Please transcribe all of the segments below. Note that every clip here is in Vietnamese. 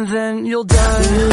and then you'll die.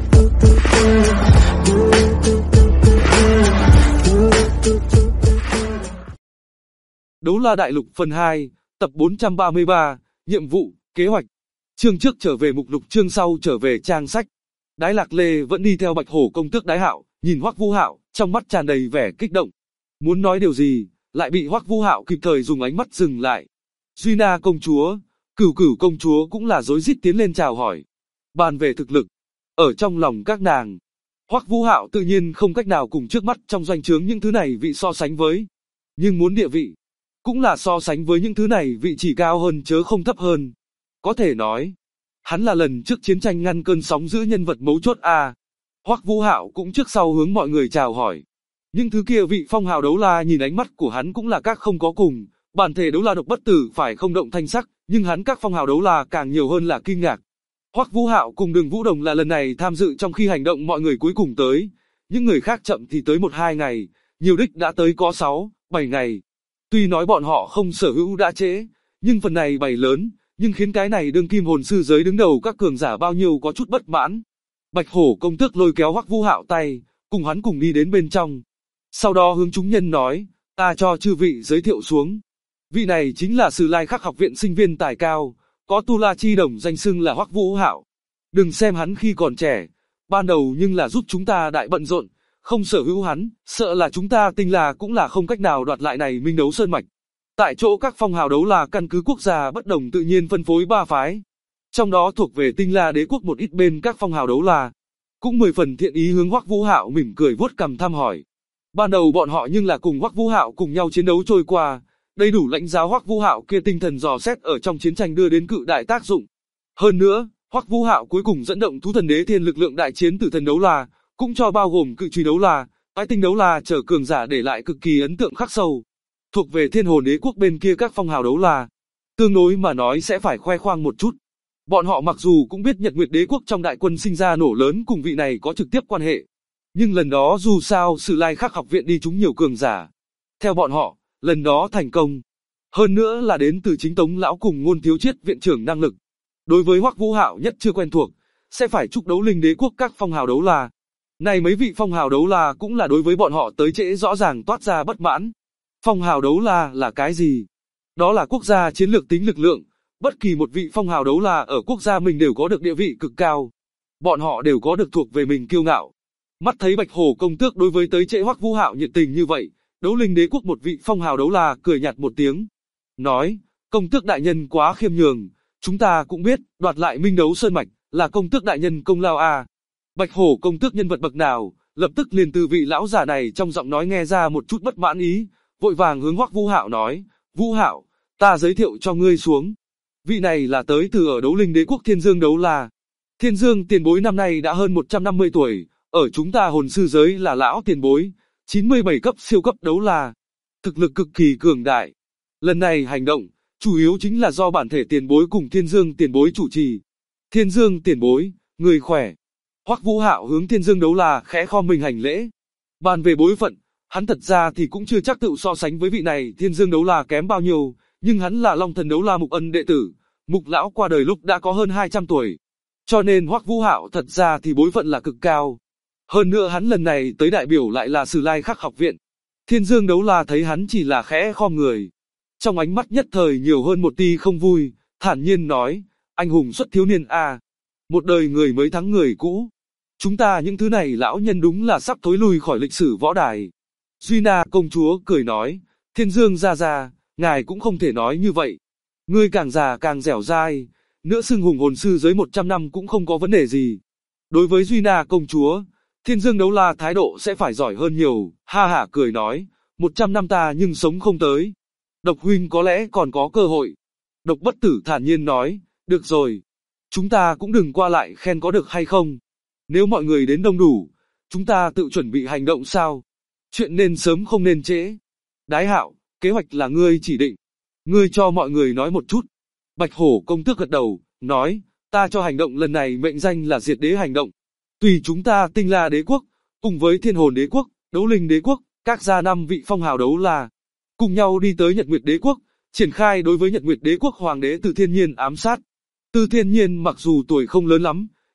Đấu La Đại Lục phần 2, tập 433, nhiệm vụ, kế hoạch. Chương trước trở về mục lục, chương sau trở về trang sách. Đái Lạc Lê vẫn đi theo Bạch Hổ công tước Đái Hạo, nhìn Hoắc Vũ Hạo, trong mắt tràn đầy vẻ kích động. Muốn nói điều gì, lại bị Hoắc Vũ Hạo kịp thời dùng ánh mắt dừng lại. Duy Na công chúa, Cửu Cửu công chúa cũng là rối rít tiến lên chào hỏi. Bàn về thực lực, ở trong lòng các nàng, Hoắc Vũ Hạo tự nhiên không cách nào cùng trước mắt trong doanh trướng những thứ này vị so sánh với. Nhưng muốn địa vị, cũng là so sánh với những thứ này vị chỉ cao hơn chớ không thấp hơn. Có thể nói, hắn là lần trước chiến tranh ngăn cơn sóng dữ nhân vật mấu chốt a. Hoắc Vũ Hạo cũng trước sau hướng mọi người chào hỏi. Những thứ kia vị phong hào đấu la nhìn ánh mắt của hắn cũng là các không có cùng, bản thể đấu la độc bất tử phải không động thanh sắc, nhưng hắn các phong hào đấu la càng nhiều hơn là kinh ngạc. Hoắc Vũ Hạo cùng Đường Vũ Đồng là lần này tham dự trong khi hành động mọi người cuối cùng tới, những người khác chậm thì tới 1-2 ngày, nhiều đích đã tới có 6-7 ngày. Tuy nói bọn họ không sở hữu đã trễ, nhưng phần này bày lớn, nhưng khiến cái này đương kim hồn sư giới đứng đầu các cường giả bao nhiêu có chút bất mãn. Bạch Hổ công tước lôi kéo Hoắc Vũ Hạo tay, cùng hắn cùng đi đến bên trong. Sau đó hướng chúng nhân nói, ta cho chư vị giới thiệu xuống. Vị này chính là Sử Lai Khắc học viện sinh viên tài cao, có tu la chi đồng danh xưng là Hoắc Vũ Hạo. Đừng xem hắn khi còn trẻ, ban đầu nhưng là giúp chúng ta đại bận rộn, không sở hữu hắn, sợ là chúng ta Tinh La cũng là không cách nào đoạt lại này Minh Đấu Sơn Mạch. Tại chỗ các phong hào đấu la căn cứ quốc gia bất đồng tự nhiên phân phối 3 phái. Trong đó thuộc về Tinh La đế quốc một ít bên các phong hào đấu la. Cũng 10 phần thiện ý hướng Hoắc Vũ Hạo mỉm cười vuốt cằm thăm hỏi. Ban đầu bọn họ nhưng là cùng Hoắc Vũ Hạo cùng nhau chiến đấu trôi qua, đầy đủ lãnh giáo Hoắc Vũ Hạo kia tinh thần dò xét ở trong chiến tranh đưa đến cự đại tác dụng. Hơn nữa, Hoắc Vũ Hạo cuối cùng dẫn động thú thần đế thiên lực lượng đại chiến tử thần đấu la, cũng cho bao gồm cự truy đấu la, ái tinh đấu la trở cường giả để lại cực kỳ ấn tượng khắc sâu. Thuộc về thiên hồn đế quốc bên kia các phong hào đấu la, tương đối mà nói sẽ phải khoe khoang một chút. Bọn họ mặc dù cũng biết Nhật Nguyệt đế quốc trong đại quân sinh ra nổ lớn cùng vị này có trực tiếp quan hệ, nhưng lần đó dù sao Sử Lai Khắc học viện đi trúng nhiều cường giả. Theo bọn họ, lần đó thành công. Hơn nữa là đến từ chính Tống lão cùng Ngôn Thiếu Chiết viện trưởng năng lực. Đối với Hoắc Vũ Hạo nhất chưa quen thuộc, sẽ phải chúc đấu linh đế quốc các phong hào đấu la. Này mấy vị phong hào đấu la cũng là đối với bọn họ tới trễ rõ ràng toát ra bất mãn. Phong hào đấu la là cái gì? Đó là quốc gia chiến lược tính lực lượng. Bất kỳ một vị phong hào đấu la ở quốc gia mình đều có được địa vị cực cao. Bọn họ đều có được thuộc về mình kiêu ngạo. Mắt thấy Bạch Hổ công tước đối với tới trễ Hoắc Vũ Hạo nhiệt tình như vậy, đấu linh đế quốc một vị phong hào đấu la cười nhạt một tiếng. Nói, công tước đại nhân quá khiêm nhường, chúng ta cũng biết, đoạt lại Minh Đấu Sơn Mạch, là công tước đại nhân công lao a. Bạch Hổ công tước nhân vật bậc nào, lập tức liền từ vị lão giả này trong giọng nói nghe ra một chút bất mãn ý, vội vàng hướng Hoắc Vũ Hạo nói, Vũ Hạo, ta giới thiệu cho ngươi xuống. Vị này là tới từ ở đấu linh đế quốc Thiên Dương đấu la. Thiên Dương tiền bối năm nay đã hơn 150 tuổi, ở chúng ta hồn sư giới là lão tiền bối, 97 cấp siêu cấp đấu la. Thực lực cực kỳ cường đại. Lần này hành động, chủ yếu chính là do bản thể tiền bối cùng Thiên Dương tiền bối chủ trì. Thiên Dương tiền bối, người khỏe. Hoắc Vũ Hạo hướng Thiên Dương đấu la khẽ khom mình hành lễ. Bàn về bối phận, hắn thật ra thì cũng chưa chắc tự so sánh với vị này Thiên Dương đấu la kém bao nhiêu, nhưng hắn là Long Thần đấu la Mục Ân đệ tử. Mục lão qua đời lúc đã có hơn 200 tuổi. Cho nên Hoắc Vũ Hạo thật ra thì bối phận là cực cao. Hơn nữa hắn lần này tới đại biểu lại là Sử Lai Khắc học viện. Thiên Dương đấu la thấy hắn chỉ là khẽ khom người. Trong ánh mắt nhất thời nhiều hơn một tia không vui, thản nhiên nói, anh hùng xuất thiếu niên a, một đời người mới thắng người cũ. Chúng ta những thứ này lão nhân đúng là sắp thối lui khỏi lịch sử võ đài. Duy Na công chúa cười nói, Thiên Dương gia gia, ngài cũng không thể nói như vậy. Ngươi càng già càng dẻo dai, nữa xưng hùng hồn sư giới 100 năm cũng không có vấn đề gì. Đối với Duy Na công chúa, Thiên Dương đấu la thái độ sẽ phải giỏi hơn nhiều, ha hả cười nói, 100 năm ta nhưng sống không tới. Độc huynh có lẽ còn có cơ hội. Độc bất tử thản nhiên nói, được rồi. Chúng ta cũng đừng qua lại khen có được hay không. Nếu mọi người đến đông đủ, chúng ta tự chuẩn bị hành động sao? Chuyện nên sớm không nên trễ. Đái Hạo, kế hoạch là ngươi chỉ định. Ngươi cho mọi người nói một chút. Bạch Hổ công tước gật đầu, nói, ta cho hành động lần này mệnh danh là diệt đế hành động. Tùy chúng ta Tinh La đế quốc, cùng với Thiên Hồn đế quốc, Đấu Linh đế quốc, các gia 5 vị phong hào đấu la, cùng nhau đi tới Nhật Nguyệt đế quốc, triển khai đối với Nhật Nguyệt đế quốc hoàng đế Từ Thiên Nhiên ám sát. Từ Thiên Nhiên mặc dù tuổi không lớn lắm,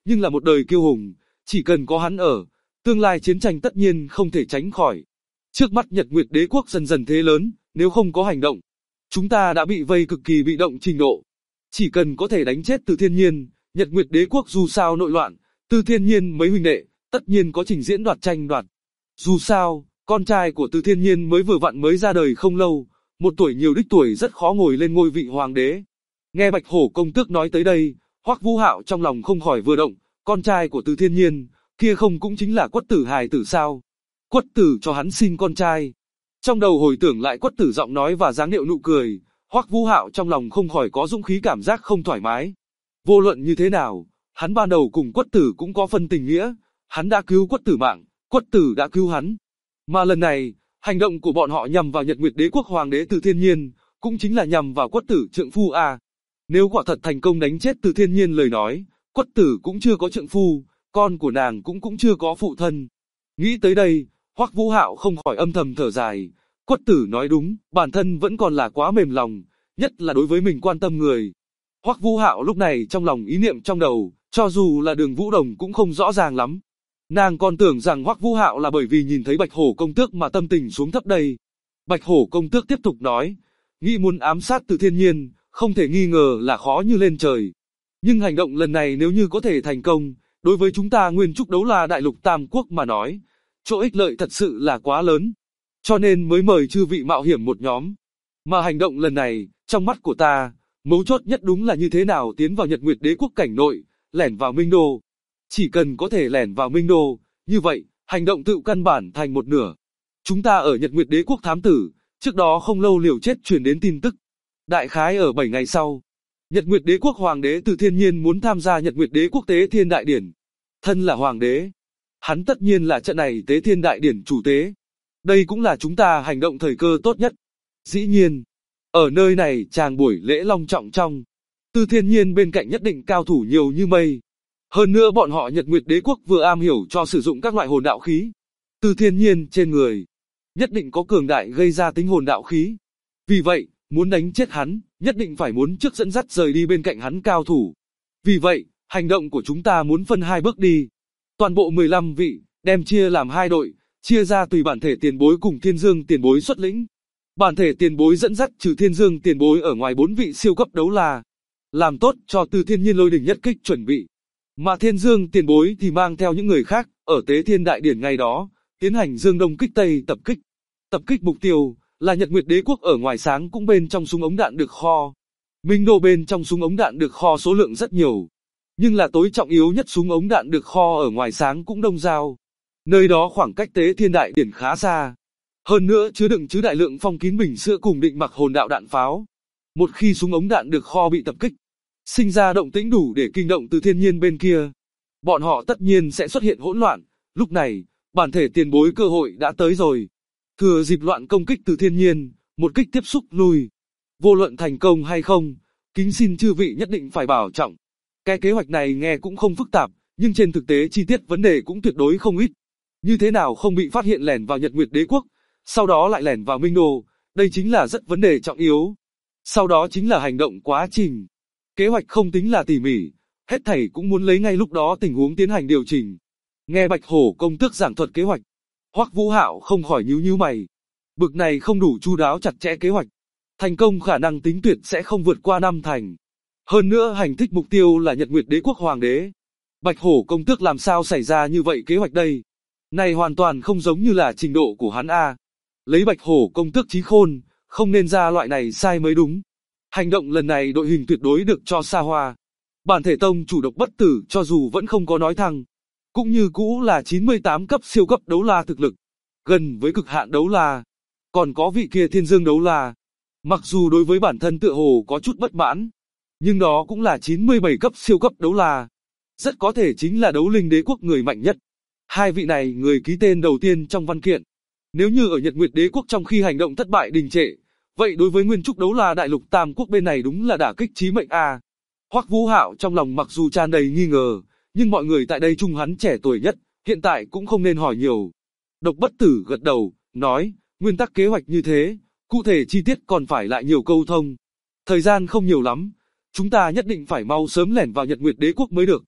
nhưng là một đời kiêu hùng, chỉ cần có hắn ở, tương lai chiến tranh tất nhiên không thể tránh khỏi. Trước mắt Nhật Nguyệt Đế quốc dần dần thế lớn, nếu không có hành động, chúng ta đã bị vây cực kỳ bị động trình độ. Chỉ cần có thể đánh chết Từ Thiên Nhiên, Nhật Nguyệt Đế quốc dù sao nội loạn, Từ Thiên Nhiên mấy huynh đệ, tất nhiên có trình diễn tranh đoạt. Dù sao, con trai của Từ Thiên Nhiên mới vừa vặn mới ra đời không lâu, một tuổi nhiều đích tuổi rất khó ngồi lên ngôi vị hoàng đế. Nghe Bạch Hổ công tước nói tới đây, Hoắc Vũ Hạo trong lòng không khỏi vừa động, con trai của Từ Thiên Nhiên, kia không cũng chính là Quất Tử hài tử sao? Quất Tử cho hắn sinh con trai. Trong đầu hồi tưởng lại Quất Tử giọng nói và dáng điệu nụ cười, Hoắc Vũ Hạo trong lòng không khỏi có dũng khí cảm giác không thoải mái. Vô luận như thế nào, hắn ban đầu cùng Quất Tử cũng có phân tình nghĩa, hắn đã cứu Quất Tử mạng, Quất Tử đã cứu hắn. Mà lần này, hành động của bọn họ nhằm vào Nhật Nguyệt Đế quốc hoàng đế Từ Thiên Nhiên, cũng chính là nhằm vào Quất Tử trượng phu a. Nếu quả thật thành công đánh chết Từ Thiên Nhiên lời nói, Quất Tử cũng chưa có trượng phu, con của nàng cũng chưa có phụ thân. Nghĩ tới đây, Hoắc Vũ Hạo không khỏi âm thầm thở dài. Quất Tử nói đúng, bản thân vẫn còn là quá mềm lòng, nhất là đối với mình quan tâm người. Hoắc Vũ Hạo lúc này trong lòng ý niệm trong đầu, cho dù là Đường Vũ Đồng cũng không rõ ràng lắm. Nàng còn tưởng rằng Hoắc Vũ Hạo là bởi vì nhìn thấy Bạch Hổ công tước mà tâm tình xuống thấp đây. Bạch Hổ công tước tiếp tục nói, nghĩ muốn ám sát Từ Thiên Nhiên, không thể nghi ngờ là khó như lên trời. Nhưng hành động lần này nếu như có thể thành công, đối với chúng ta Nguyên Trúc Đấu La Đại Lục Tam Quốc mà nói, chỗ ích lợi thật sự là quá lớn. Cho nên mới mời chư vị mạo hiểm một nhóm. Mà hành động lần này, trong mắt của ta, mấu chốt nhất đúng là như thế nào tiến vào Nhật Nguyệt Đế quốc cảnh nội, lẻn vào Minh Đô. Chỉ cần có thể lẻn vào Minh Đô, như vậy, hành động tự căn bản thành một nửa. Chúng ta ở Nhật Nguyệt Đế quốc thám tử, trước đó không lâu liều chết truyền đến tin tức. Đại khái ở 7 ngày sau, Nhật Nguyệt Đế quốc hoàng đế Từ Thiên Nhiên muốn tham gia Nhật Nguyệt Đế quốc tế thiên đại điển. Thân là hoàng đế, hắn tất nhiên là trận này tế thiên đại điển chủ tế. Đây cũng là chúng ta hành động thời cơ tốt nhất. Dĩ nhiên, ở nơi này chàng buổi lễ long trọng trong, Từ Thiên Nhiên bên cạnh nhất định cao thủ nhiều như mây. Hơn nữa bọn họ Nhật Nguyệt Đế quốc vừa am hiểu cho sử dụng các loại hồn đạo khí. Từ Thiên Nhiên trên người, nhất định có cường đại gây ra tính hồn đạo khí. Vì vậy, muốn đánh chết hắn, nhất định phải muốn trước dẫn dắt rời đi bên cạnh hắn cao thủ. Vì vậy, hành động của chúng ta muốn phân hai bước đi. Toàn bộ 15 vị, đem chia làm hai đội, chia ra tùy bản thể tiền bối cùng Thiên Dương tiền bối xuất lĩnh. Bản thể tiền bối dẫn dắt trừ Thiên Dương tiền bối ở ngoài 4 vị siêu cấp đấu la. Làm tốt cho Từ Thiên Nhiên lôi đỉnh nhất kích chuẩn bị. Mà Thiên Dương tiền bối thì mang theo những người khác, ở tế thiên đại điển ngày đó, tiến hành dương đông kích tây tập kích. Tập kích mục tiêu là Nhật Nguyệt Đế quốc ở ngoài sáng cũng bên trong súng ống đạn được kho. Minh Đô bên trong súng ống đạn được kho số lượng rất nhiều. Nhưng là tối trọng yếu nhất súng ống đạn được kho ở ngoài sáng cũng đông giao. Nơi đó khoảng cách tế thiên đại điển khá xa. Hơn nữa chứa đựng đại lượng phong kín bình sữa cùng định mặc hồn đạo đạn pháo. Một khi súng ống đạn được kho bị tập kích, sinh ra động tĩnh đủ để kinh động Từ Thiên Nhiên bên kia, bọn họ tất nhiên sẽ xuất hiện hỗn loạn. Lúc này, bản thể tiền bối cơ hội đã tới rồi. Thừa dịp loạn công kích Từ Thiên Nhiên, một kích tiếp xúc lui. Vô luận thành công hay không, kính xin chư vị nhất định phải bảo trọng. Cái kế hoạch này nghe cũng không phức tạp, nhưng trên thực tế chi tiết vấn đề cũng tuyệt đối không ít. Như thế nào không bị phát hiện lẻn vào Nhật Nguyệt Đế quốc, sau đó lại lẻn vào Minh Đô, đây chính là rất vấn đề trọng yếu. Sau đó chính là hành động quá trình. Kế hoạch không tính là tỉ mỉ, hết thảy cũng muốn lấy ngay lúc đó tình huống tiến hành điều chỉnh. Nghe Bạch Hổ công tước giảng thuật kế hoạch, Hoắc Vũ Hạo không khỏi nhíu mày. Bực này không đủ chu đáo chặt chẽ kế hoạch, thành công khả năng tính tuyệt sẽ không vượt qua 5 thành. Hơn nữa hành thích mục tiêu là Nhật Nguyệt Đế quốc hoàng đế. Bạch Hổ công tước làm sao xảy ra như vậy kế hoạch đây? Này hoàn toàn không giống như là trình độ của hắn a. Lấy Bạch Hổ công tước trí khôn, không nên ra loại này sai mới đúng. Hành động lần này đội hình tuyệt đối được cho xa hoa. Bản thể tông chủ độc bất tử cho dù vẫn không có nói thăng, cũng như cũ là 98 cấp siêu cấp đấu la thực lực, gần với cực hạn đấu la. Còn có vị kia Thiên Dương đấu la, mặc dù đối với bản thân tựa hồ có chút bất mãn, nhưng đó cũng là 97 cấp siêu cấp đấu la. Rất có thể chính là đấu linh đế quốc người mạnh nhất. Hai vị này người ký tên đầu tiên trong văn kiện. Nếu như ở Nhật Nguyệt Đế quốc trong khi hành động thất bại đình trệ, vậy đối với Nguyên Trúc Đấu La Đại Lục Tam Quốc bên này đúng là đả kích chí mệnh a. Hoắc Vũ Hạo trong lòng mặc dù tràn đầy nghi ngờ, nhưng mọi người tại đây chung hắn trẻ tuổi nhất, hiện tại cũng không nên hỏi nhiều. Độc bất tử gật đầu, nói, nguyên tắc kế hoạch như thế, cụ thể chi tiết còn phải lại nhiều câu thông. Thời gian không nhiều lắm, chúng ta nhất định phải mau sớm lẻn vào Nhật Nguyệt Đế quốc mới được.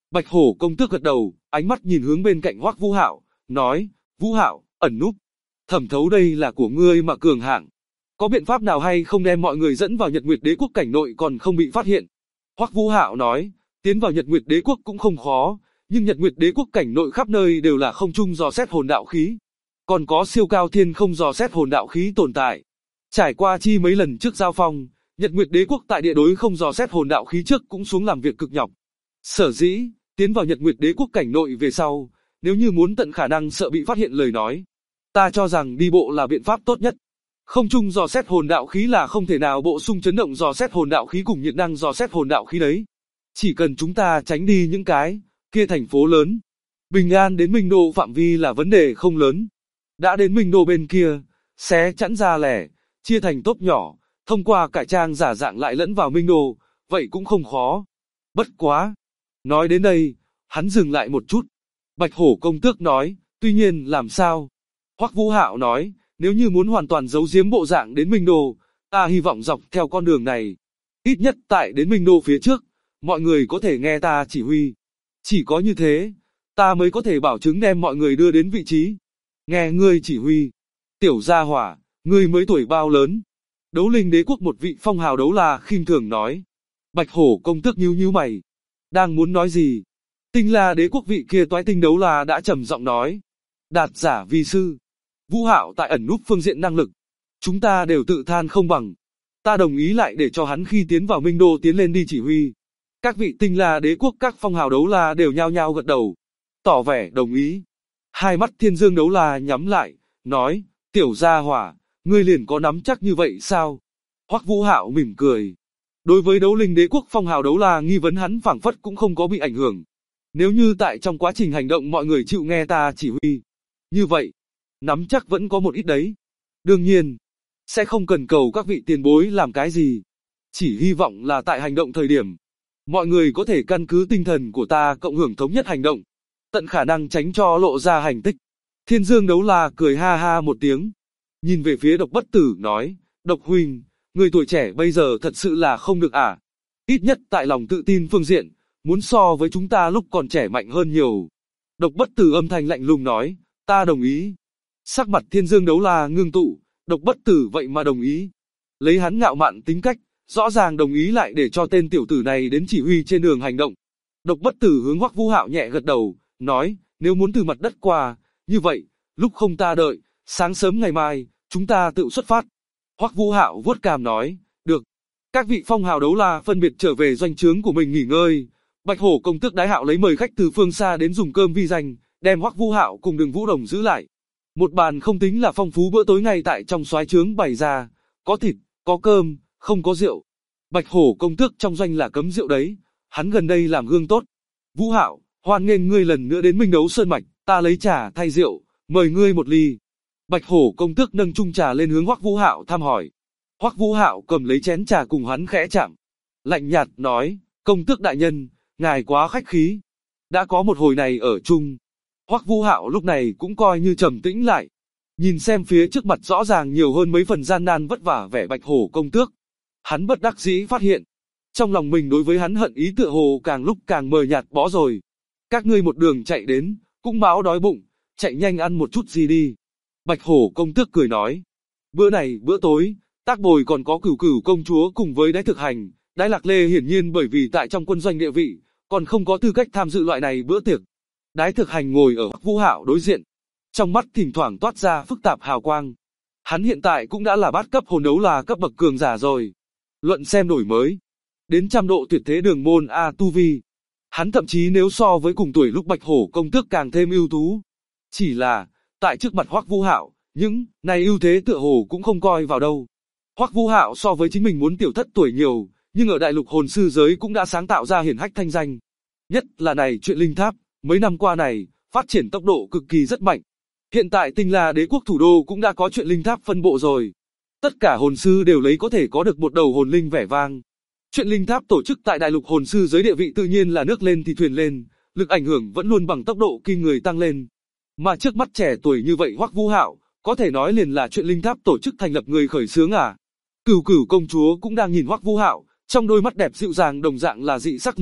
Bạch Hổ công tước gật đầu, ánh mắt nhìn hướng bên cạnh Hoắc Vũ Hạo, nói, Vũ Hạo, ẩn núp. Thẩm thấu đây là của ngươi mà cường hạng. Có biện pháp nào hay không đem mọi người dẫn vào Nhật Nguyệt Đế quốc cảnh nội còn không bị phát hiện? Hoắc Vũ Hạo nói, tiến vào Nhật Nguyệt Đế quốc cũng không khó, nhưng Nhật Nguyệt Đế quốc cảnh nội khắp nơi đều là không trung dò xét hồn đạo khí. Còn có siêu cao thiên không dò xét hồn đạo khí tồn tại. Trải qua chi mấy lần trước giao phong, Nhật Nguyệt Đế quốc tại địa đối không dò xét hồn đạo khí trước cũng xuống làm việc cực nhọc. Sở dĩ, tiến vào Nhật Nguyệt Đế quốc cảnh nội về sau, nếu như muốn tận khả năng sợ bị phát hiện lời nói, ta cho rằng đi bộ là biện pháp tốt nhất. Không trung dò xét hồn đạo khí là không thể nào bổ sung chấn động dò xét hồn đạo khí cùng nhiệt năng dò xét hồn đạo khí đấy. Chỉ cần chúng ta tránh đi những cái kia thành phố lớn, bình an đến Minh Đô phạm vi là vấn đề không lớn. Đã đến Minh Đô bên kia, xé chẵn ra lẻ, chia thành tốp nhỏ, thông qua cải trang giả dạng lại lẫn vào Minh Đô, vậy cũng không khó. Bất quá. Nói đến đây, hắn dừng lại một chút. Bạch Hổ công tước nói, tuy nhiên làm sao? Hoắc Vũ Hạo nói, nếu như muốn hoàn toàn giấu giếm bộ dạng đến Minh Đô, ta hy vọng dọc theo con đường này. Ít nhất tại đến Minh Đô phía trước, mọi người có thể nghe ta chỉ huy. Chỉ có như thế, ta mới có thể bảo chứng đem mọi người đưa đến vị trí. Nghe ngươi chỉ huy. Tiểu gia hỏa, ngươi mới tuổi bao lớn? Đấu linh đế quốc một vị phong hào đấu la khinh thường nói. Bạch Hổ công tước nhíu mày. Đang muốn nói gì? Tinh La đế quốc vị kia toái tinh đấu la đã trầm giọng nói. Đạt giả vi sư. Vũ Hạo tại ẩn núp phương diện năng lực. Chúng ta đều tự than không bằng. Ta đồng ý lại để cho hắn khi tiến vào Minh Đô tiến lên đi chỉ huy. Các vị Tinh La đế quốc các phong hào đấu la đều nhao nhao gật đầu. Tỏ vẻ đồng ý. Hai mắt Thiên Dương đấu la nhắm lại, nói, tiểu gia hỏa, ngươi liền có nắm chắc như vậy sao? Hoắc Vũ Hạo mỉm cười. Đối với đấu linh đế quốc phong hào đấu la nghi vấn hắn phảng phất cũng không có bị ảnh hưởng. Nếu như tại trong quá trình hành động mọi người chịu nghe ta chỉ huy, như vậy, nắm chắc vẫn có một ít đấy. Đương nhiên, sẽ không cần cầu các vị tiền bối làm cái gì. Chỉ hy vọng là tại hành động thời điểm, mọi người có thể căn cứ tinh thần của ta cộng hưởng thống nhất hành động, tận khả năng tránh cho lộ ra hành tích. Thiên Dương đấu la cười ha ha một tiếng, nhìn về phía Độc Bất Tử nói, Độc huynh, người tuổi trẻ bây giờ thật sự là không được à? Ít nhất tại lòng tự tin phương diện, muốn so với chúng ta lúc còn trẻ mạnh hơn nhiều. Độc Bất Tử âm thanh lạnh lùng nói, ta đồng ý. Sắc mặt Thiên Dương đấu la ngưng tụ, Độc Bất Tử vậy mà đồng ý. Lấy hắn ngạo mạn tính cách, rõ ràng đồng ý lại để cho tên tiểu tử này đến chỉ huy trên đường hành động. Độc Bất Tử hướng Hoắc Vũ Hạo nhẹ gật đầu, nói, nếu muốn từ mặt đất qua, như vậy, lúc không ta đợi, sáng sớm ngày mai, chúng ta tự xuất phát. Hoắc Vũ Hạo vuốt cằm nói, được. Các vị phong hào đấu la phân biệt trở về doanh trướng của mình nghỉ ngơi. Bạch Hổ công tước Đái Hạo lấy mời khách từ phương xa đến dùng cơm vi danh, đem Hoắc Vũ Hạo cùng Đường Vũ Đồng giữ lại. Một bàn không tính là phong phú bữa tối ngay tại trong soái trướng bày ra, có thịt, có cơm, không có rượu. Bạch Hổ công tước trong doanh là cấm rượu đấy, hắn gần đây làm gương tốt. Vũ Hạo, hoan nghênh ngươi lần nữa đến Minh Đấu Sơn Mạch, ta lấy trà thay rượu, mời ngươi một ly. Bạch Hổ công tước nâng chung trà lên hướng Hoắc Vũ Hạo thăm hỏi. Hoắc Vũ Hạo cầm lấy chén trà cùng hắn khẽ chạm, lạnh nhạt nói, công tước đại nhân, ngài quá khách khí. Đã có một hồi này ở chung. Hoắc Vũ Hạo lúc này cũng coi như trầm tĩnh lại, nhìn xem phía trước mặt rõ ràng nhiều hơn mấy phần gian nan vất vả vẻ Bạch Hổ công tước. Hắn bất đắc dĩ phát hiện, trong lòng mình đối với hắn hận ý tựa hồ càng lúc càng mờ nhạt bó rồi. Các ngươi một đường chạy đến, cũng báo đói bụng, chạy nhanh ăn một chút gì đi. Bạch Hổ công tước cười nói, bữa này bữa tối, Tác Bồi còn có Cửu Cửu công chúa cùng với Đái Thực Hành. Đái Lạc Lê hiển nhiên bởi vì tại trong quân doanh địa vị, còn không có tư cách tham dự loại này bữa tiệc. Đái Thực Hành ngồi ở Hoắc Vũ Hạo đối diện, trong mắt thỉnh thoảng toát ra phức tạp hào quang. Hắn hiện tại cũng đã là bát cấp hồn đấu là cấp bậc cường giả rồi. Luận xem đổi mới, đến trăm độ tuyệt thế đường môn A tu vi. Hắn thậm chí nếu so với cùng tuổi lúc Bạch Hổ công tước càng thêm ưu tú. Chỉ là, tại trước mặt Hoắc Vũ Hạo, những này ưu thế tựa hồ cũng không coi vào đâu. Hoắc Vũ Hạo so với chính mình muốn tiểu thất tuổi nhiều, nhưng ở đại lục hồn sư giới cũng đã sáng tạo ra hiển hách thanh danh. Nhất là này chuyện linh tháp, mấy năm qua này, phát triển tốc độ cực kỳ rất mạnh. Hiện tại Tinh La đế quốc thủ đô cũng đã có chuyện linh tháp phân bộ rồi. Tất cả hồn sư đều lấy có thể có được một đầu hồn linh vẻ vang. Chuyện linh tháp tổ chức tại đại lục hồn sư giới địa vị tự nhiên là nước lên thì thuyền lên, lực ảnh hưởng vẫn luôn bằng tốc độ kinh người tăng lên. Mà trước mắt trẻ tuổi như vậy Hoắc Vũ Hạo, có thể nói liền là chuyện linh tháp tổ chức thành lập người khởi xướng à. Cửu Cửu công chúa cũng đang nhìn Hoắc Vũ Hạo, trong đôi mắt đẹp dịu dàng đồng dạng là dị sắc liên tục,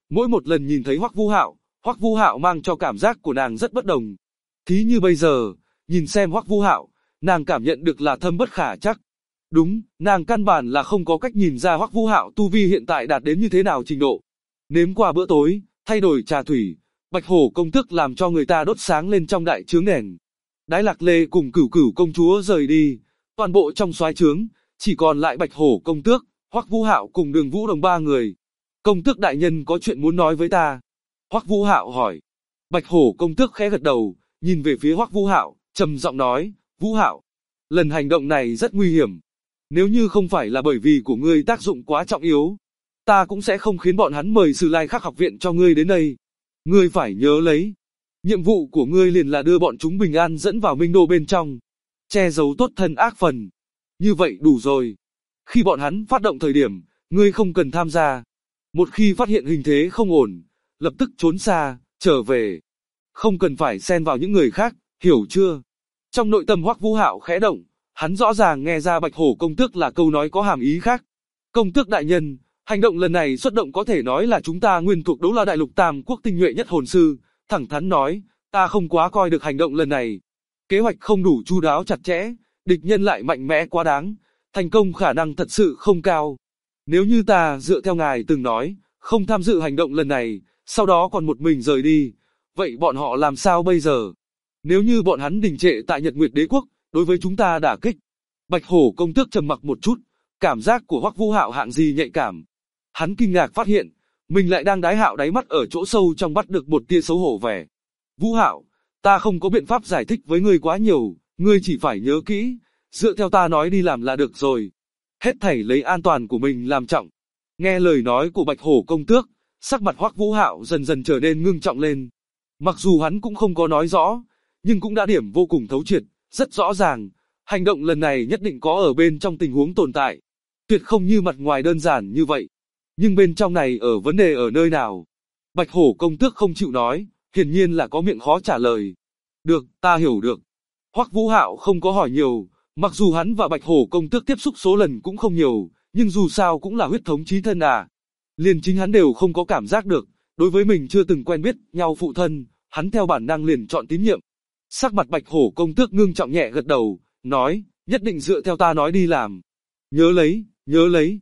Mỗi một lần nhìn thấy Hoắc Vu Hạo mang cho cảm giác của nàng rất bất đồng. Thí như bây giờ, nhìn xem Hoắc Vu Hạo, nàng cảm nhận được là thâm bất khả trắc. Đúng, nàng căn bản là không có cách nhìn ra Hoắc Vu Hạo tu vi hiện tại đạt đến như thế nào trình độ. Nếm qua bữa tối, thay đổi trà thủy, Bạch Hổ công tước làm cho người ta đốt sáng lên trong đại trướng đèn. Đái Lạc Lê cùng Cửu Cửu công chúa rời đi, toàn bộ trong soái trướng chỉ còn lại Bạch Hổ công tước, Hoắc Vu Hạo cùng Đường Vũ Đồng ba người. Công tước đại nhân có chuyện muốn nói với ta. Hoắc Vu Hạo hỏi. Bạch Hổ công tước khẽ gật đầu, nhìn về phía Hoắc Vu Hạo, trầm giọng nói, Vu Hạo, lần hành động này rất nguy hiểm. Nếu như không phải là bởi vì của ngươi tác dụng quá trọng yếu, ta cũng sẽ không khiến bọn hắn mời Sử Lai Khắc học viện cho ngươi đến đây. Ngươi phải nhớ lấy, nhiệm vụ của ngươi liền là đưa bọn chúng bình an dẫn vào Minh Đô bên trong, che giấu tốt thân ác phần. Như vậy đủ rồi. Khi bọn hắn phát động thời điểm, ngươi không cần tham gia. Một khi phát hiện hình thế không ổn, lập tức trốn xa, trở về. Không cần phải xen vào những người khác, hiểu chưa? Trong nội tâm Hoắc Vu Hạo khẽ động, hắn rõ ràng nghe ra Bạch Hổ công tước là câu nói có hàm ý khác. Công tước đại nhân, hành động lần này xuất động có thể nói là chúng ta nguyên thuộc Đấu La Đại Lục Tam Quốc tinh nhuệ nhất hồn sư, thẳng thắn nói, ta không quá coi được hành động lần này. Kế hoạch không đủ chu đáo chặt chẽ, địch nhân lại mạnh mẽ quá đáng, thành công khả năng thật sự không cao. Nếu như ta dựa theo ngài từng nói, không tham dự hành động lần này, sau đó còn một mình rời đi, vậy bọn họ làm sao bây giờ? Nếu như bọn hắn đình trệ tại Nhật Nguyệt Đế Quốc, đối với chúng ta đả kích. Bạch Hổ công tước trầm mặc một chút, cảm giác của Hoắc Vu Hạo hạng gì nhạy cảm. Hắn kinh ngạc phát hiện, mình lại đang đái hạo đáy mắt ở chỗ sâu trong bắt được một tia xấu hổ vẻ. Vu Hạo, ta không có biện pháp giải thích với ngươi quá nhiều, ngươi chỉ phải nhớ kỹ, dựa theo ta nói đi làm là được rồi. Hết thảy lấy an toàn của mình làm trọng. Nghe lời nói của Bạch Hổ công tước, sắc mặt Hoắc Vu Hạo dần dần trở nên ngưng trọng lên. Mặc dù hắn cũng không có nói rõ, nhưng cũng đã điểm vô cùng thấu triệt, rất rõ ràng, hành động lần này nhất định có ở bên trong tình huống tồn tại. Tuyệt không như mặt ngoài đơn giản như vậy. Nhưng bên trong này ở vấn đề ở nơi nào? Bạch Hổ công tước không chịu nói, hiển nhiên là có miệng khó trả lời. Được, ta hiểu được. Hoắc Vu Hạo không có hỏi nhiều, mặc dù hắn và Bạch Hổ công tước tiếp xúc số lần cũng không nhiều, nhưng dù sao cũng là huyết thống chí thân à. Liền chính hắn đều không có cảm giác được, đối với mình chưa từng quen biết nhau phụ thân, hắn theo bản năng liền chọn tín nhiệm. Sắc mặt Bạch Hổ công tước ngưng trọng nhẹ gật đầu, nói, nhất định dựa theo ta nói đi làm. Nhớ lấy, nhớ lấy.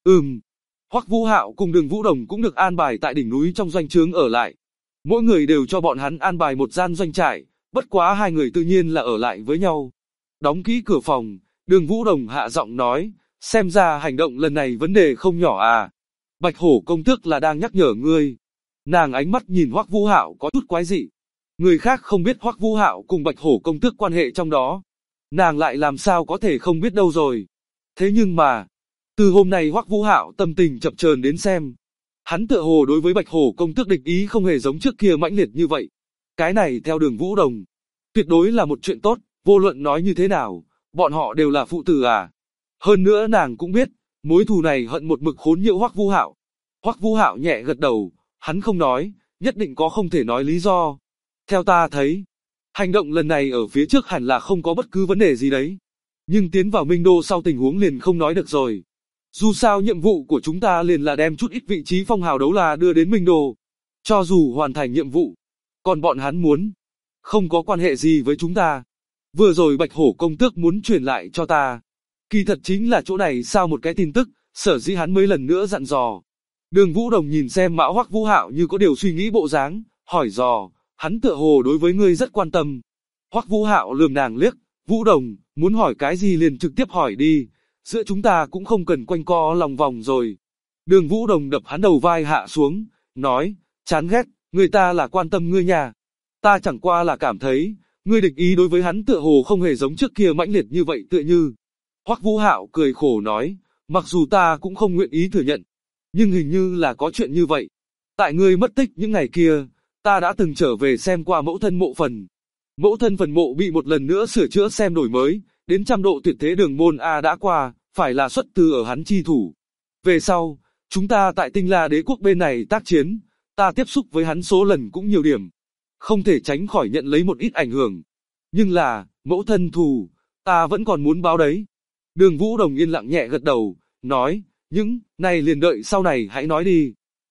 Hoắc Vu Hạo cùng Đường Vũ Đồng cũng được an bài tại đỉnh núi trong doanh trướng ở lại. Mỗi người đều cho bọn hắn an bài một gian doanh trại, bất quá hai người tự nhiên là ở lại với nhau. Đóng kỹ cửa phòng, Đường Vũ Đồng hạ giọng nói, xem ra hành động lần này vấn đề không nhỏ à. Bạch Hổ công tước là đang nhắc nhở ngươi. Nàng ánh mắt nhìn Hoắc Vu Hạo có chút quái dị. Người khác không biết Hoắc Vu Hạo cùng Bạch Hổ công tước quan hệ trong đó. Nàng lại làm sao có thể không biết đâu rồi. Thế nhưng mà, từ hôm nay Hoắc Vu Hạo tâm tình chập chờn đến xem. Hắn tựa hồ đối với Bạch Hổ công tước địch ý không hề giống trước kia mãnh liệt như vậy. Cái này theo Đường Vũ Đồng, tuyệt đối là một chuyện tốt, vô luận nói như thế nào, bọn họ đều là phụ tử à. Hơn nữa nàng cũng biết, mối thù này hận một mực khốn nhiễu Hoắc Vu Hạo. Hoắc Vu Hạo nhẹ gật đầu, hắn không nói, nhất định có không thể nói lý do. Theo ta thấy, hành động lần này ở phía trước hẳn là không có bất cứ vấn đề gì đấy. Nhưng tiến vào Minh Đô sau tình huống liền không nói được rồi. Dù sao nhiệm vụ của chúng ta liền là đem chút ít vị trí phong hào đấu la đưa đến Minh Đô. Cho dù hoàn thành nhiệm vụ, còn bọn hắn muốn, không có quan hệ gì với chúng ta. Vừa rồi Bạch Hổ công tước muốn truyền lại cho ta. Kỳ thật chính là chỗ này sao một cái tin tức, sở dĩ hắn mới lần nữa dặn dò. Đường Vũ Đồng nhìn xem Mã Hoắc Vu Hạo như có điều suy nghĩ bộ dáng, hỏi dò, hắn tựa hồ đối với ngươi rất quan tâm. Hoắc Vu Hạo lườm nàng liếc, Vũ Đồng, muốn hỏi cái gì liền trực tiếp hỏi đi, giữa chúng ta cũng không cần quanh co lòng vòng rồi. Đường Vũ Đồng đập hắn đầu vai hạ xuống, nói, chán ghét, người ta là quan tâm ngươi nhà. Ta chẳng qua là cảm thấy, ngươi địch ý đối với hắn tựa hồ không hề giống trước kia mãnh liệt như vậy tựa như. Hoắc Vu Hạo cười khổ nói, mặc dù ta cũng không nguyện ý thừa nhận, nhưng hình như là có chuyện như vậy. Tại ngươi mất tích những ngày kia, ta đã từng trở về xem qua mẫu thân mộ phần. Mẫu thân phần mộ bị một lần nữa sửa chữa xem đổi mới, đến 100 độ tuyệt thế đường môn A đã qua, phải là xuất từ ở hắn chi thủ. Về sau, chúng ta tại Tinh La Đế quốc bên này tác chiến, ta tiếp xúc với hắn số lần cũng nhiều điểm. Không thể tránh khỏi nhận lấy một ít ảnh hưởng. Nhưng là, mẫu thân thù, ta vẫn còn muốn báo đấy. Đường Vũ Đồng yên lặng nhẹ gật đầu, nói, những này liền đợi sau này hãy nói đi.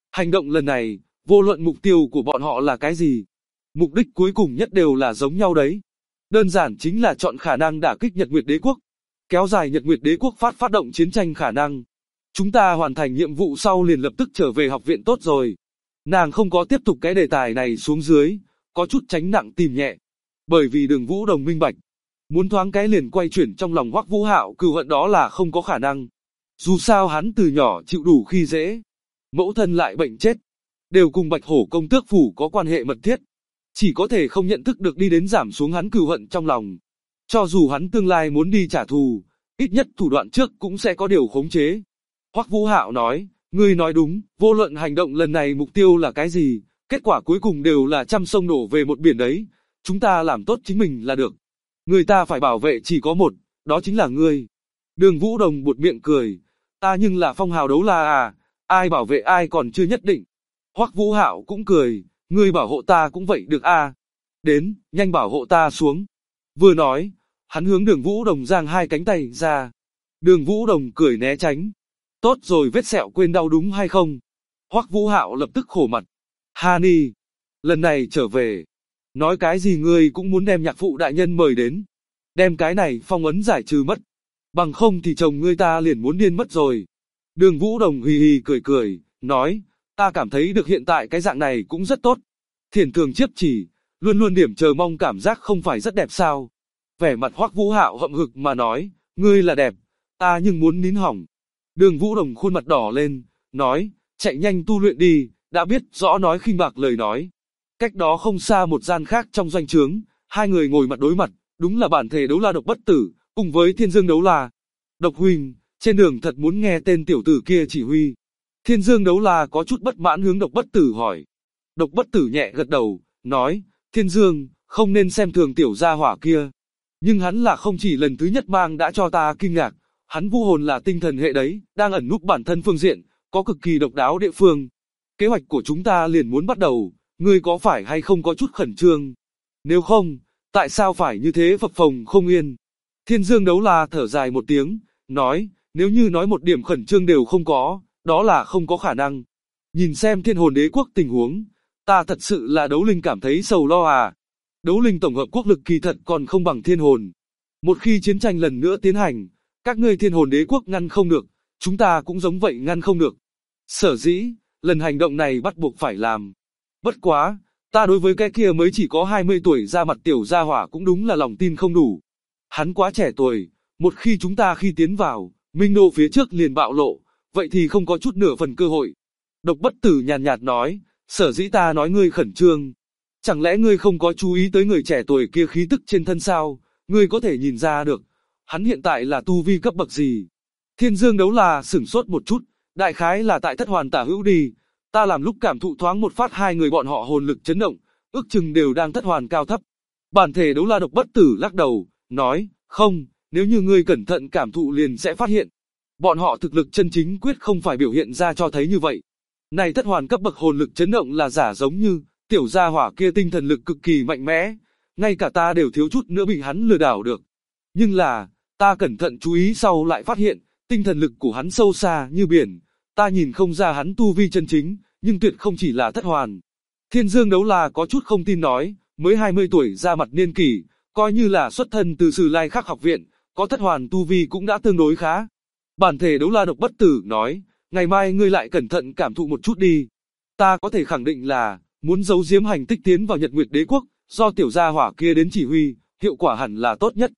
Hành động lần này, vô luận mục tiêu của bọn họ là cái gì, mục đích cuối cùng nhất đều là giống nhau đấy. Đơn giản chính là chọn khả năng đả kích Nhật Nguyệt Đế quốc, kéo dài Nhật Nguyệt Đế quốc phát động chiến tranh khả năng. Chúng ta hoàn thành nhiệm vụ sau liền lập tức trở về học viện tốt rồi. Nàng không có tiếp tục cái đề tài này xuống dưới, có chút tránh nặng tìm nhẹ. Bởi vì Đường Vũ Đồng minh bạch, muốn thoáng cái liền quay chuyển trong lòng Hoắc Vũ Hạo cừu hận đó là không có khả năng. Dù sao hắn từ nhỏ chịu đủ khi dễ, mẫu thân lại bệnh chết, đều cùng Bạch Hổ công tước phủ có quan hệ mật thiết. Chỉ có thể không nhận thức được đi đến giảm xuống hắn cừu hận trong lòng. Cho dù hắn tương lai muốn đi trả thù, ít nhất thủ đoạn trước cũng sẽ có điều khống chế. Hoắc Vũ Hạo nói, ngươi nói đúng, vô luận hành động lần này mục tiêu là cái gì, kết quả cuối cùng đều là trăm sông đổ về một biển đấy. Chúng ta làm tốt chính mình là được. Người ta phải bảo vệ chỉ có một, đó chính là ngươi. Đường Vũ Đồng buột miệng cười, ta nhưng là phong hào đấu la à, ai bảo vệ ai còn chưa nhất định. Hoắc Vũ Hạo cũng cười, ngươi bảo hộ ta cũng vậy được à. Đến, nhanh bảo hộ ta xuống. Vừa nói, hắn hướng Đường Vũ Đồng giang hai cánh tay ra. Đường Vũ Đồng cười né tránh. Tốt rồi, vết sẹo quên đau đúng hay không? Hoắc Vũ Hạo lập tức khổ mặt. Hani, lần này trở về, nói cái gì ngươi cũng muốn đem nhạc phụ đại nhân mời đến. Đem cái này phong ấn giải trừ mất. Bằng không thì chồng ngươi ta liền muốn điên mất rồi. Đường Vũ Đồng hì hì cười cười, nói, ta cảm thấy được hiện tại cái dạng này cũng rất tốt. Thiển Thường Chiếp Chỉ, luôn luôn điểm chờ mong cảm giác không phải rất đẹp sao. Vẻ mặt Hoắc Vũ Hạo hậm hực mà nói, ngươi là đẹp, ta nhưng muốn nín hỏng. Đường Vũ Đồng khuôn mặt đỏ lên, nói, chạy nhanh tu luyện đi, đã biết rõ nói khinh bạc lời nói. Cách đó không xa một gian khác trong doanh trướng, hai người ngồi mặt đối mặt, đúng là bản thể đấu la Độc Bất Tử, cùng với Thiên Dương đấu la. Độc huynh, trên đường thật muốn nghe tên tiểu tử kia chỉ huy. Thiên Dương đấu la có chút bất mãn hướng Độc Bất Tử hỏi. Độc Bất Tử nhẹ gật đầu, nói, Thiên Dương, không nên xem thường tiểu gia hỏa kia. Nhưng hắn là không chỉ lần thứ nhất mang đã cho ta kinh ngạc, hắn vũ hồn là tinh thần hệ đấy, đang ẩn núp bản thân phương diện, có cực kỳ độc đáo địa phương. Kế hoạch của chúng ta liền muốn bắt đầu, ngươi có phải hay không có chút khẩn trương? Nếu không, tại sao phải như thế phập phồng không yên? Thiên Dương đấu la thở dài một tiếng, nói, nếu như nói một điểm khẩn trương đều không có, đó là không có khả năng. Nhìn xem Thiên Hồn Đế quốc tình huống, ta thật sự là đấu linh cảm thấy sầu lo à. Đấu linh tổng hợp quốc lực kỳ thật còn không bằng thiên hồn. Một khi chiến tranh lần nữa tiến hành, các ngươi Thiên Hồn Đế quốc ngăn không được, chúng ta cũng giống vậy ngăn không được. Sở dĩ, lần hành động này bắt buộc phải làm. Bất quá, ta đối với cái kia mới chỉ có 20 tuổi ra mặt tiểu gia hỏa cũng đúng là lòng tin không đủ. Hắn quá trẻ tuổi, một khi chúng ta khi tiến vào, Minh Đô phía trước liền bạo lộ, vậy thì không có chút nửa phần cơ hội. Độc Bất Tử nhàn nhạt nói, sở dĩ ta nói ngươi khẩn trương. Chẳng lẽ ngươi không có chú ý tới người trẻ tuổi kia khí tức trên thân sao, ngươi có thể nhìn ra được, hắn hiện tại là tu vi cấp bậc gì. Thiên Dương đấu la sửng sốt một chút, đại khái là tại thất hoàn tả hữu đi, ta làm lúc cảm thụ thoáng một phát hai người bọn họ hồn lực chấn động, ước chừng đều đang thất hoàn cao thấp. Bản thể đấu la Độc Bất Tử lắc đầu, nói, không, nếu như ngươi cẩn thận cảm thụ liền sẽ phát hiện, bọn họ thực lực chân chính quyết không phải biểu hiện ra cho thấy như vậy. Này thất hoàn cấp bậc hồn lực chấn động là giả giống như, tiểu gia hỏa kia tinh thần lực cực kỳ mạnh mẽ, ngay cả ta đều thiếu chút nữa bị hắn lừa đảo được. Nhưng là, ta cẩn thận chú ý sau lại phát hiện, tinh thần lực của hắn sâu xa như biển, ta nhìn không ra hắn tu vi chân chính, nhưng tuyệt không chỉ là thất hoàn. Thiên Dương đấu la có chút không tin nói, mới 20 tuổi ra mặt niên kỷ, coi như là xuất thân từ Sử Lai Khắc học viện, có thất hoàn tu vi cũng đã tương đối khá. Bản thể đấu la Độc Bất Tử nói, ngày mai ngươi lại cẩn thận cảm thụ một chút đi. Ta có thể khẳng định là, muốn giấu giếm hành tích tiến vào Nhật Nguyệt Đế quốc, do tiểu gia hỏa kia đến chỉ huy, hiệu quả hẳn là tốt nhất.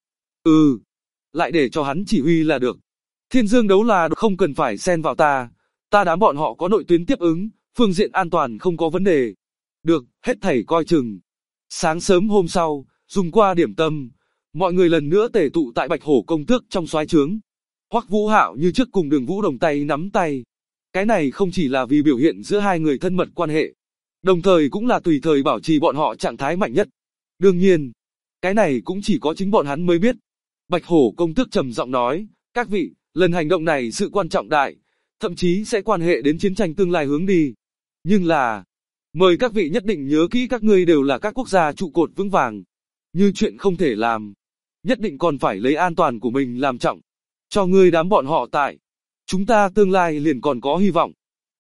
Lại để cho hắn chỉ huy là được. Thiên Dương đấu la không cần phải xen vào ta đám bọn họ có nội tuyến tiếp ứng, phương diện an toàn không có vấn đề. Được, hết thảy coi chừng. Sáng sớm hôm sau, dùng qua điểm tâm, mọi người lần nữa tề tụ tại Bạch Hổ công tước trong soái trướng. Hoắc Vũ Hạo như trước cùng Đường Vũ Đồng tay nắm tay. Cái này không chỉ là vì biểu hiện giữa hai người thân mật quan hệ, đồng thời cũng là tùy thời bảo trì bọn họ trạng thái mạnh nhất. Đương nhiên, cái này cũng chỉ có chính bọn hắn mới biết. Bạch Hổ công tước trầm giọng nói, các vị, lần hành động này sự quan trọng đại, thậm chí sẽ quan hệ đến chiến tranh tương lai hướng đi. Nhưng là, mời các vị nhất định nhớ kỹ các ngươi đều là các quốc gia trụ cột vững vàng. Như chuyện không thể làm, nhất định còn phải lấy an toàn của mình làm trọng. Cho ngươi đám bọn họ tại, chúng ta tương lai liền còn có hy vọng.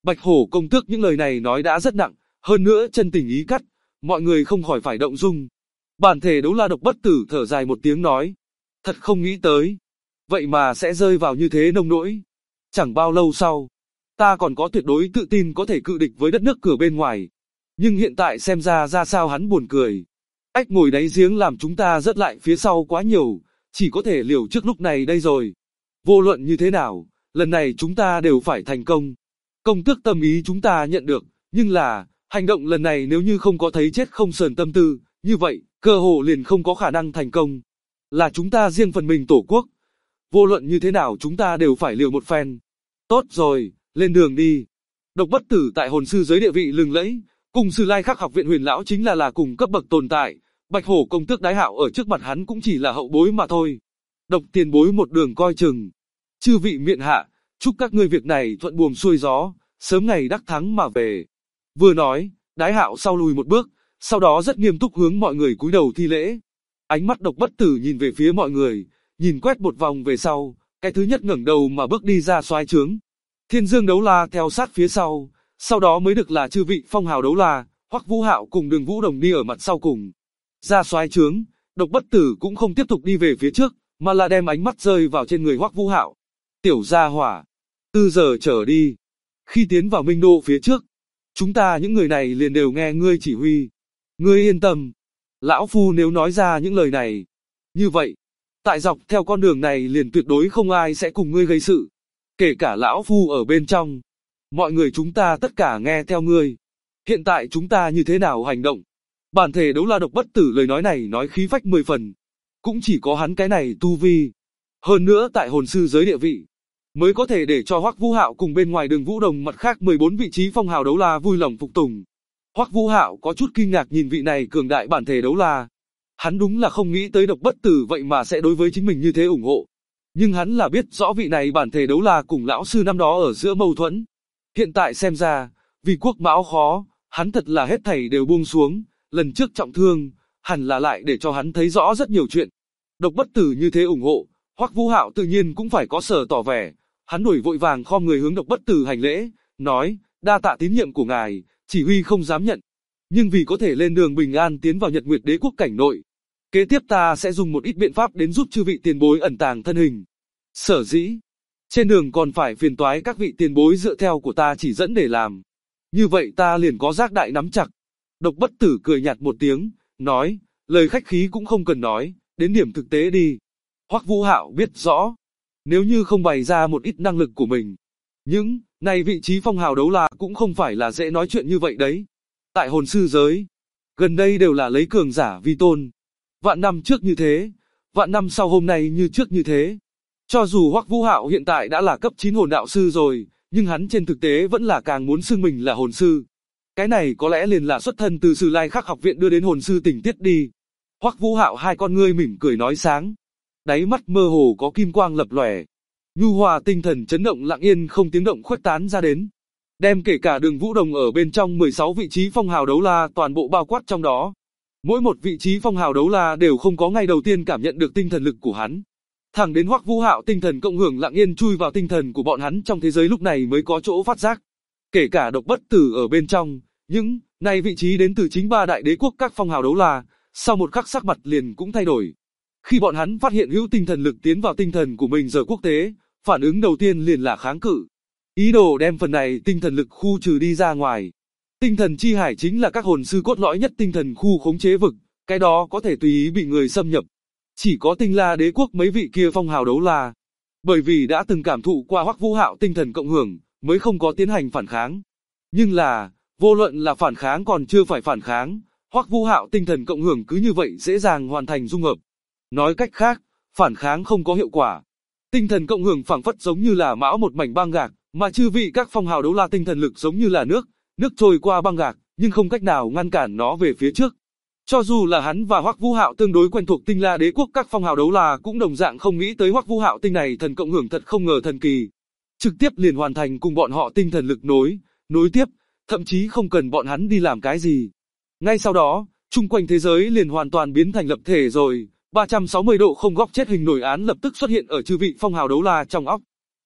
Bạch Hổ công tước những lời này nói đã rất nặng, hơn nữa chân tình ý cắt, mọi người không khỏi phải động dung. Bản thể Đấu La Độc Bất Tử thở dài một tiếng nói, thật không nghĩ tới, vậy mà sẽ rơi vào như thế nông nỗi. Chẳng bao lâu sau, ta còn có tuyệt đối tự tin có thể cự địch với đất nước cửa bên ngoài. Nhưng hiện tại xem ra sao hắn buồn cười. Ách ngồi đáy giếng làm chúng ta rớt lại phía sau quá nhiều, chỉ có thể liều trước lúc này đây rồi. Vô luận như thế nào, lần này chúng ta đều phải thành công. Công tước tâm ý chúng ta nhận được, nhưng là, hành động lần này nếu như không có thấy chết không sờn tâm tư, như vậy, cơ hồ liền không có khả năng thành công. Là chúng ta riêng phần mình tổ quốc. Vô luận như thế nào chúng ta đều phải liều một phen. Tốt rồi, lên đường đi. Độc Bất Tử tại hồn sư giới địa vị lừng lẫy, cùng Sử Lai Khắc học viện Huyền lão chính là cùng cấp bậc tồn tại. Bạch Hổ công tước Đái Hạo ở trước mặt hắn cũng chỉ là hậu bối mà thôi. Độc tiền bối một đường coi chừng. Chư vị miện hạ, chúc các ngươi việc này thuận buồm xuôi gió, sớm ngày đắc thắng mà về. Vừa nói, Đái Hạo sau lùi một bước, sau đó rất nghiêm túc hướng mọi người cúi đầu thi lễ. Ánh mắt Độc Bất Tử nhìn về phía mọi người, nhìn quét một vòng về sau, cái thứ nhất ngẩng đầu mà bước đi ra soái trướng. Thiên Dương Đấu La theo sát phía sau đó mới được là chư vị phong hào đấu la, Hoắc Vũ Hạo cùng Đường Vũ Đồng đi ở mặt sau cùng. Ra soái trướng, Độc Bất Tử cũng không tiếp tục đi về phía trước, mà là đem ánh mắt rơi vào trên người Hoắc Vũ Hạo. Tiểu gia hỏa, từ giờ trở đi, khi tiến vào Minh Đô phía trước, chúng ta những người này liền đều nghe ngươi chỉ huy. Ngươi yên tâm, lão phu nếu nói ra những lời này, như vậy, tại dọc theo con đường này liền tuyệt đối không ai sẽ cùng ngươi gây sự, kể cả lão phu ở bên trong. Mọi người chúng ta tất cả nghe theo ngươi. Hiện tại chúng ta như thế nào hành động? Bản thể Đấu La Độc Bất Tử lời nói này nói khí phách 10 phần. Cũng chỉ có hắn cái này tu vi. Hơn nữa tại hồn sư giới địa vị, mới có thể để cho Hoắc Vũ Hạo cùng bên ngoài Đường Vũ Đồng mặt khác 14 vị trí phong hào đấu la vui lòng phục tùng. Hoắc Vũ Hạo có chút kinh ngạc nhìn vị này cường đại bản thể đấu la. Hắn đúng là không nghĩ tới Độc Bất Tử vậy mà sẽ đối với chính mình như thế ủng hộ. Nhưng hắn là biết rõ vị này bản thể đấu la cùng lão sư năm đó ở giữa mâu thuẫn. Hiện tại xem ra, vì quốc mão khó, hắn thật là hết thảy đều buông xuống, lần trước trọng thương, hẳn là lại để cho hắn thấy rõ rất nhiều chuyện. Độc Bất Tử như thế ủng hộ, Hoắc Vũ Hạo tự nhiên cũng phải có sở tỏ vẻ. Hắn đuổi vội vàng khom người hướng Độc Bất Tử hành lễ, nói, đa tạ tín nhiệm của ngài, chỉ huy không dám nhận. Nhưng vì có thể lên đường bình an tiến vào Nhật Nguyệt Đế quốc cảnh nội, kế tiếp ta sẽ dùng một ít biện pháp đến giúp chư vị tiền bối ẩn tàng thân hình. Sở dĩ, trên đường còn phải phiền toái các vị tiền bối dựa theo của ta chỉ dẫn để làm. Như vậy ta liền có giác đại nắm chặt. Độc Bất Tử cười nhạt một tiếng, nói, lời khách khí cũng không cần nói, đến điểm thực tế đi. Hoắc Vũ Hạo biết rõ, nếu như không bày ra một ít năng lực của mình, những này vị trí phong hào đấu la cũng không phải là dễ nói chuyện như vậy đấy. Tại hồn sư giới, gần đây đều là lấy cường giả vi tôn. Vạn năm trước như thế, vạn năm sau hôm nay như trước như thế. Cho dù Hoắc Vũ Hạo hiện tại đã là cấp 9 hồn đạo sư rồi, nhưng hắn trên thực tế vẫn là càng muốn xưng mình là hồn sư. Cái này có lẽ liền là xuất thân từ Sử Lai Khắc học viện đưa đến hồn sư tình tiết đi. Hoắc Vũ Hạo hai con ngươi mỉm cười nói sáng, đáy mắt mơ hồ có kim quang lập lòe, nhu hòa tinh thần chấn động lặng yên không tiếng động khuếch tán ra đến, đem kể cả Đường Vũ Đồng ở bên trong 16 vị trí phong hào đấu la toàn bộ bao quát trong đó. Mỗi một vị trí phong hào đấu la đều không có ngay đầu tiên cảm nhận được tinh thần lực của hắn. Thẳng đến Hoắc Vũ Hạo tinh thần cộng hưởng lặng yên chui vào tinh thần của bọn hắn trong thế giới lúc này mới có chỗ phát giác. Kể cả Độc Bất Tử ở bên trong, những này vị trí đến từ chính ba đại đế quốc các phong hào đấu la, sau một khắc sắc mặt liền cũng thay đổi. Khi bọn hắn phát hiện hữu tinh thần lực tiến vào tinh thần của mình giờ quốc tế, phản ứng đầu tiên liền là kháng cự. Ý đồ đem phần này tinh thần lực khu trừ đi ra ngoài. Tinh thần chi hải chính là các hồn sư cốt lõi nhất tinh thần khu khống chế vực, cái đó có thể tùy ý bị người xâm nhập. Chỉ có Tinh La đế quốc mấy vị kia phong hào đấu la, bởi vì đã từng cảm thụ qua Hoắc Vũ Hạo tinh thần cộng hưởng, mới không có tiến hành phản kháng. Nhưng là, vô luận là phản kháng còn chưa phải phản kháng, Hoắc Vũ Hạo tinh thần cộng hưởng cứ như vậy dễ dàng hoàn thành dung hợp. Nói cách khác, phản kháng không có hiệu quả. Tinh thần cộng hưởng phảng phất giống như là mão một mảnh băng gạc, mà chư vị các phong hào đấu la tinh thần lực giống như là nước trôi qua băng gạc, nhưng không cách nào ngăn cản nó về phía trước. Cho dù là hắn và Hoắc Vũ Hạo tương đối quen thuộc Tinh La đế quốc các phong hào đấu la cũng đồng dạng không nghĩ tới Hoắc Vũ Hạo tinh này thần cộng hưởng thật không ngờ thần kỳ. Trực tiếp liền hoàn thành cùng bọn họ tinh thần lực nối tiếp, thậm chí không cần bọn hắn đi làm cái gì. Ngay sau đó, chung quanh thế giới liền hoàn toàn biến thành lập thể rồi, 360 độ không góc chết hình nổi án lập tức xuất hiện ở chư vị phong hào đấu la trong óc.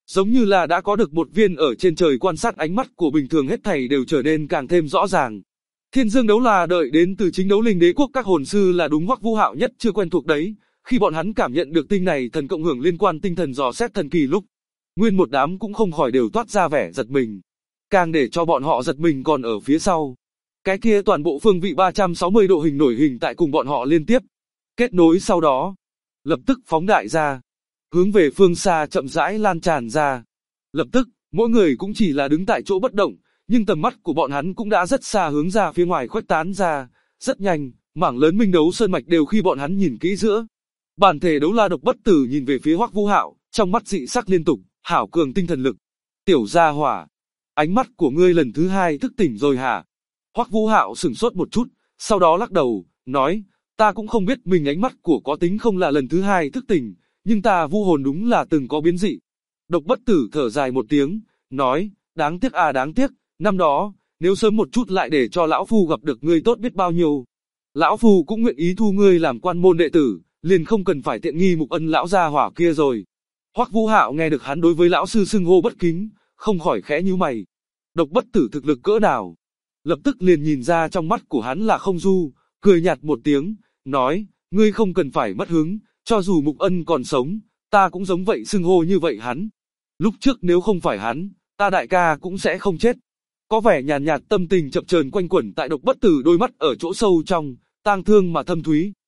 Giống như là đã có được một viên ở trên trời quan sát ánh mắt của bình thường hết thảy đều trở nên càng thêm rõ ràng. Thiên Dương đấu là đợi đến từ chính Đấu Linh Đế quốc các hồn sư là đúng Hoắc Vũ Hạo nhất chưa quen thuộc đấy. Khi bọn hắn cảm nhận được tinh này thần cộng hưởng liên quan tinh thần dò xét thần kỳ lúc, nguyên một đám cũng không khỏi đều toát ra vẻ giật mình. Càng để cho bọn họ giật mình còn ở phía sau. Cái kia toàn bộ phương vị 360 độ hình nổi hình tại cùng bọn họ liên tiếp. Kết nối sau đó, lập tức phóng đại ra. Hướng về phương xa chậm rãi lan tràn ra. Lập tức, mỗi người cũng chỉ là đứng tại chỗ bất động, nhưng tầm mắt của bọn hắn cũng đã rất xa hướng ra phía ngoài khuếch tán ra. Rất nhanh, mảng lớn Minh Đấu Sơn Mạch đều khi bọn hắn nhìn kỹ giữa. Bản thể Đấu La Độc Bất Tử nhìn về phía Hoắc Vũ Hạo, trong mắt dị sắc liên tục, hảo cường tinh thần lực. Tiểu gia hỏa, ánh mắt của ngươi lần thứ hai thức tỉnh rồi hả? Hoắc Vũ Hạo sửng sốt một chút, sau đó lắc đầu, nói, ta cũng không biết mình ánh mắt của có tính không là lần thứ hai thức tỉnh, nhưng ta vu hồn đúng là từng có biến dị. Độc Bất Tử thở dài một tiếng, nói, đáng tiếc à đáng tiếc, năm đó, nếu sớm một chút lại để cho lão phu gặp được ngươi tốt biết bao nhiêu. Lão phu cũng nguyện ý thu ngươi làm quan môn đệ tử, liền không cần phải tiện nghi Mục Ân lão gia hỏa kia rồi. Hoắc Vũ Hạo nghe được hắn đối với lão sư xưng hô bất kính, không khỏi khẽ nhíu mày. Độc Bất Tử thực lực cỡ nào? Lập tức liền nhìn ra trong mắt của hắn là không du, cười nhạt một tiếng, nói, ngươi không cần phải mất hứng, cho dù Mục Ân còn sống, ta cũng giống vậy xưng hô như vậy hắn. Lúc trước nếu không phải hắn, ta đại ca cũng sẽ không chết. Có vẻ nhàn nhạt tâm tình chập chờn quanh quẩn tại Độc Bất Tử đôi mắt ở chỗ sâu trong, tang thương mà thâm thúy.